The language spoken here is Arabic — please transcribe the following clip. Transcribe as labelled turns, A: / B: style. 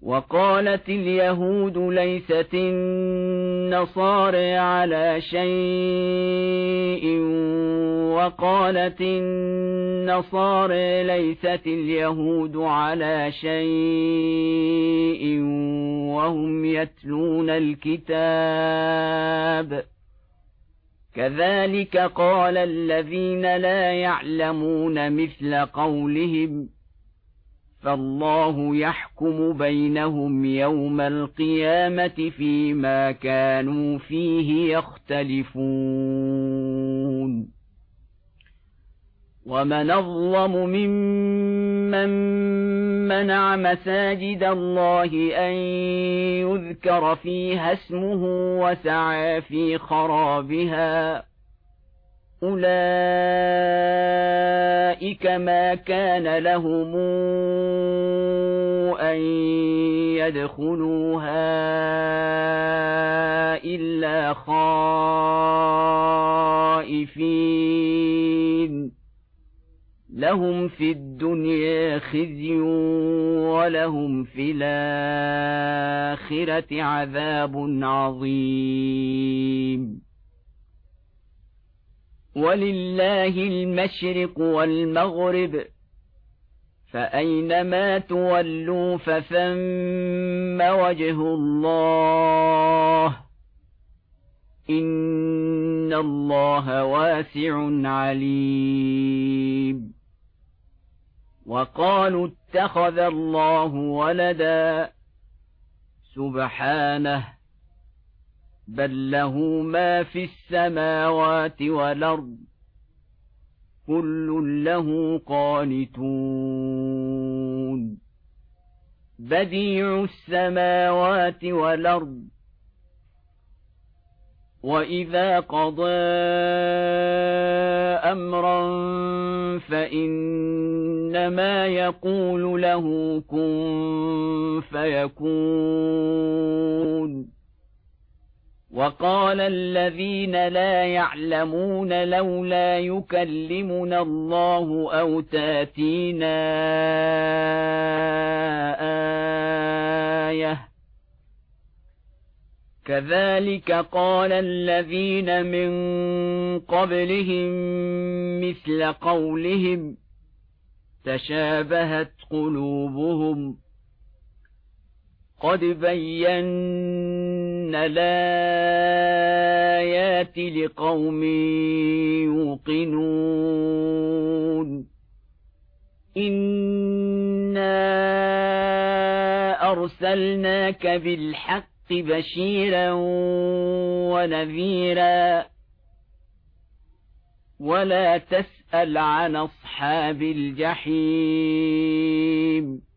A: وقالت اليهود ليست النصارى على شيء وقالت النصارى ليست اليهود على شيء وهم يتلون الكتاب كذلك قال الذين لا يعلمون مثل قولهم فالله يحكم بينهم يوم القيامة فيما كانوا فيه يختلفون ومن أظلم ممن منع مساجد الله أن يذكر فيها اسمه وسعى في خرابها أولئك ما كان لهم أن يدخلوها إلا خائفين لهم في الدنيا خزي ولهم في الآخرة عذاب عظيم ولله المشرق والمغرب فأينما تولوا فثم وجه الله إن الله واسع عليم وقالوا اتخذ الله ولدا سبحانه بل له ما في السماوات والأرض كل له قانتون بديع السماوات والأرض وإذا قضى أمرا فإنما يقول له كن فيكون وقال الذين لا يعلمون لولا يكلمنا الله أو تأتينا آية كذلك قال الذين من قبلهم مثل قولهم تشابهت قلوبهم قد بينا الآيات لقوم يوقنون إنا أرسلناك بالحق بشيرا ونذيرا ولا تسأل عن أصحاب الجحيم